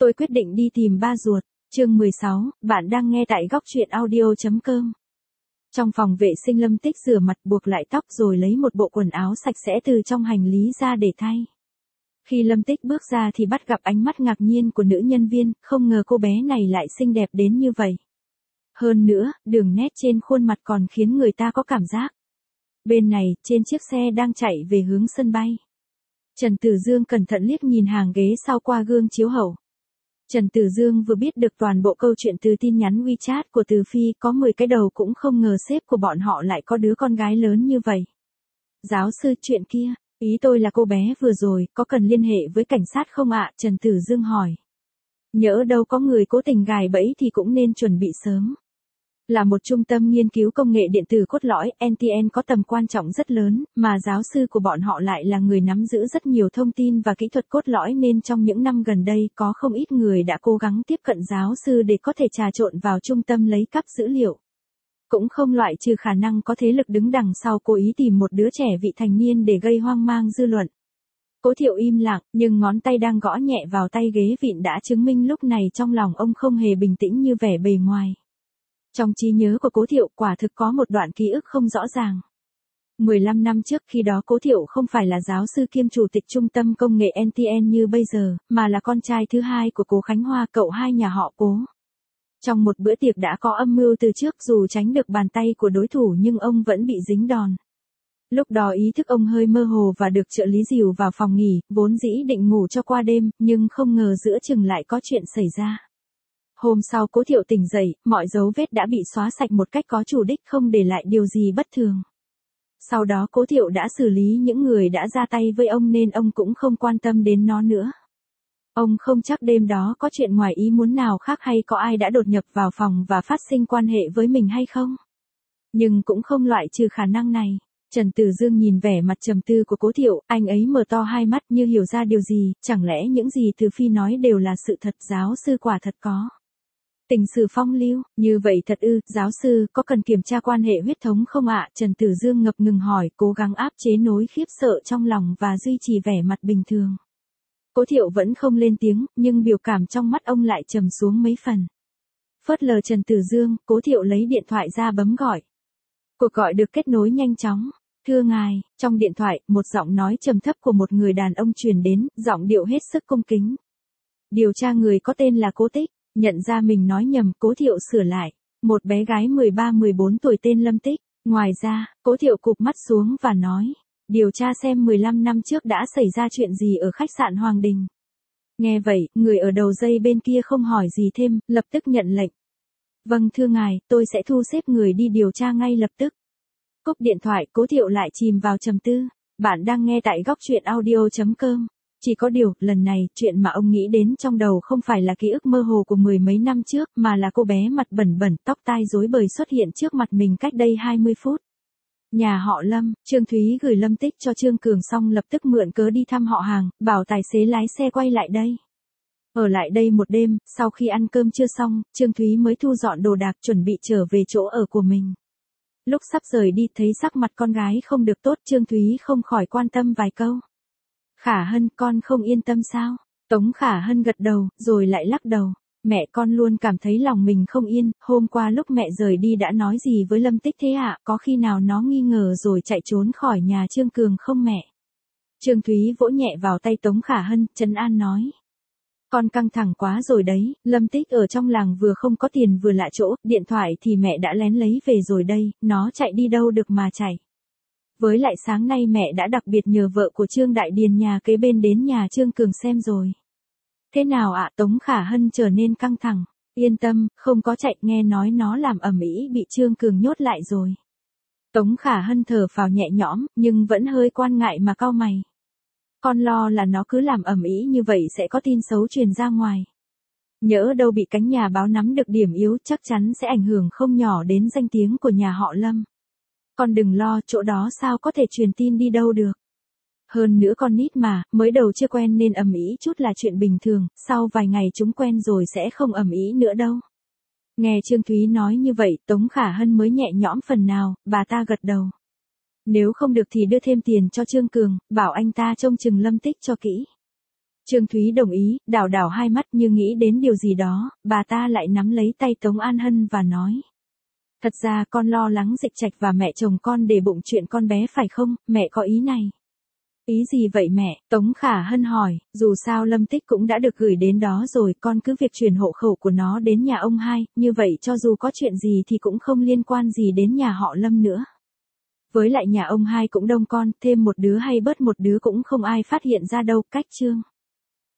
Tôi quyết định đi tìm ba ruột. Chương 16, bạn đang nghe tại góc truyện audio.com. Trong phòng vệ sinh Lâm Tích rửa mặt buộc lại tóc rồi lấy một bộ quần áo sạch sẽ từ trong hành lý ra để thay. Khi Lâm Tích bước ra thì bắt gặp ánh mắt ngạc nhiên của nữ nhân viên, không ngờ cô bé này lại xinh đẹp đến như vậy. Hơn nữa, đường nét trên khuôn mặt còn khiến người ta có cảm giác. Bên này, trên chiếc xe đang chạy về hướng sân bay. Trần Tử Dương cẩn thận liếc nhìn hàng ghế sau qua gương chiếu hậu. Trần Tử Dương vừa biết được toàn bộ câu chuyện từ tin nhắn WeChat của Từ Phi, có 10 cái đầu cũng không ngờ sếp của bọn họ lại có đứa con gái lớn như vậy. Giáo sư, chuyện kia, ý tôi là cô bé vừa rồi, có cần liên hệ với cảnh sát không ạ? Trần Tử Dương hỏi. Nhỡ đâu có người cố tình gài bẫy thì cũng nên chuẩn bị sớm. Là một trung tâm nghiên cứu công nghệ điện tử cốt lõi, NTN có tầm quan trọng rất lớn, mà giáo sư của bọn họ lại là người nắm giữ rất nhiều thông tin và kỹ thuật cốt lõi nên trong những năm gần đây có không ít người đã cố gắng tiếp cận giáo sư để có thể trà trộn vào trung tâm lấy cắp dữ liệu. Cũng không loại trừ khả năng có thế lực đứng đằng sau cố ý tìm một đứa trẻ vị thành niên để gây hoang mang dư luận. Cố Thiệu im lặng, nhưng ngón tay đang gõ nhẹ vào tay ghế vịn đã chứng minh lúc này trong lòng ông không hề bình tĩnh như vẻ bề ngoài. Trong trí nhớ của Cố Thiệu quả thực có một đoạn ký ức không rõ ràng. 15 năm trước, khi đó Cố Thiệu không phải là giáo sư kiêm chủ tịch trung tâm công nghệ NTN như bây giờ, mà là con trai thứ hai của Cố Khánh Hoa, cậu hai nhà họ Cố. Trong một bữa tiệc đã có âm mưu từ trước, dù tránh được bàn tay của đối thủ nhưng ông vẫn bị dính đòn. Lúc đó ý thức ông hơi mơ hồ và được trợ lý dìu vào phòng nghỉ, vốn dĩ định ngủ cho qua đêm, nhưng không ngờ giữa chừng lại có chuyện xảy ra. Hôm sau Cố Thiệu tỉnh dậy, mọi dấu vết đã bị xóa sạch một cách có chủ đích, không để lại điều gì bất thường. Sau đó Cố Thiệu đã xử lý những người đã ra tay với ông nên ông cũng không quan tâm đến nó nữa. Ông không chắc đêm đó có chuyện ngoài ý muốn nào khác hay có ai đã đột nhập vào phòng và phát sinh quan hệ với mình hay không. Nhưng cũng không loại trừ khả năng này. Trần Tử Dương nhìn vẻ mặt trầm tư của Cố Thiệu, anh ấy mở to hai mắt như hiểu ra điều gì, chẳng lẽ những gì Từ Phi nói đều là sự thật? Giáo sư quả thật có tình sử phong lưu, như vậy thật ư? Giáo sư, có cần kiểm tra quan hệ huyết thống không ạ? Trần Tử Dương ngập ngừng hỏi, cố gắng áp chế nỗi khiếp sợ trong lòng và duy trì vẻ mặt bình thường. Cố Thiệu vẫn không lên tiếng, nhưng biểu cảm trong mắt ông lại trầm xuống mấy phần. Phớt lờ Trần Tử Dương, Cố Thiệu lấy điện thoại ra bấm gọi. Cuộc gọi được kết nối nhanh chóng. Thưa ngài, trong điện thoại, một giọng nói trầm thấp của một người đàn ông truyền đến, giọng điệu hết sức cung kính. Điều tra người có tên là Cố Tích. Nhận ra mình nói nhầm, Cố Thiệu sửa lại. Một bé gái 13-14 tuổi tên Lâm Tích. Ngoài ra, Cố Thiệu cụp mắt xuống và nói. Điều tra xem 15 năm trước đã xảy ra chuyện gì ở khách sạn Hoàng Đình. Nghe vậy, người ở đầu dây bên kia không hỏi gì thêm, lập tức nhận lệnh. Vâng thưa ngài, tôi sẽ thu xếp người đi điều tra ngay lập tức. Cúp điện thoại, Cố Thiệu lại chìm vào trầm tư. Bạn đang nghe tại góc truyện audio.com. Chỉ có điều, lần này, chuyện mà ông nghĩ đến trong đầu không phải là ký ức mơ hồ của 10 mấy năm trước, mà là cô bé mặt bẩn bẩn, tóc tai rối bời xuất hiện trước mặt mình cách đây 20 phút. Nhà họ Lâm, Trương Thúy gửi Lâm Tích cho Trương Cường xong lập tức mượn cớ đi thăm họ hàng, bảo tài xế lái xe quay lại đây. Ở lại đây một đêm, sau khi ăn cơm trưa xong, Trương Thúy mới thu dọn đồ đạc chuẩn bị trở về chỗ ở của mình. Lúc sắp rời đi thấy sắc mặt con gái không được tốt, Trương Thúy không khỏi quan tâm vài câu. Khả Hân, con không yên tâm sao? Tống Khả Hân gật đầu, rồi lại lắc đầu. Mẹ con luôn cảm thấy lòng mình không yên, hôm qua lúc mẹ rời đi đã nói gì với Lâm Tích thế ạ? Có khi nào nó nghi ngờ rồi chạy trốn khỏi nhà Trương Cường không mẹ? Trương Thúy vỗ nhẹ vào tay Tống Khả Hân, trấn an nói. Con căng thẳng quá rồi đấy, Lâm Tích ở trong làng vừa không có tiền vừa lạ chỗ, điện thoại thì mẹ đã lén lấy về rồi đây, nó chạy đi đâu được mà chạy. Với lại sáng nay mẹ đã đặc biệt nhờ vợ của Trương Đại Điền nhà kế bên đến nhà Trương Cường xem rồi. Thế nào ạ? Tống Khả Hân trở nên căng thẳng. Yên tâm, không có chạy, nghe nói nó làm ầm ĩ bị Trương Cường nhốt lại rồi. Tống Khả Hân thở phào nhẹ nhõm, nhưng vẫn hơi quan ngại mà cau mày. Con lo là nó cứ làm ầm ĩ như vậy sẽ có tin xấu truyền ra ngoài. Nhỡ đâu bị cánh nhà báo nắm được điểm yếu, chắc chắn sẽ ảnh hưởng không nhỏ đến danh tiếng của nhà họ Lâm. Con đừng lo, chỗ đó sao có thể truyền tin đi đâu được. Hơn nữa con nít mà, mới đầu chưa quen nên ầm ĩ chút là chuyện bình thường, sau vài ngày chúng quen rồi sẽ không ầm ĩ nữa đâu. Nghe Trương Thúy nói như vậy, Tống Khả Hân mới nhẹ nhõm phần nào, bà ta gật đầu. Nếu không được thì đưa thêm tiền cho Trương Cường, bảo anh ta trông chừng Lâm Tích cho kỹ. Trương Thúy đồng ý, đảo đảo hai mắt như nghĩ đến điều gì đó, bà ta lại nắm lấy tay Tống An Hân và nói. Thật ra con lo lắng Dịch Trạch và mẹ chồng con để bụng chuyện con bé phải không, mẹ có ý này. Ý gì vậy mẹ? Tống Khả Hân hỏi, dù sao Lâm Tích cũng đã được gửi đến đó rồi, con cứ việc chuyển hộ khẩu của nó đến nhà ông hai, như vậy cho dù có chuyện gì thì cũng không liên quan gì đến nhà họ Lâm nữa. Với lại nhà ông hai cũng đông con, thêm một đứa hay bớt một đứa cũng không ai phát hiện ra đâu, cách Trương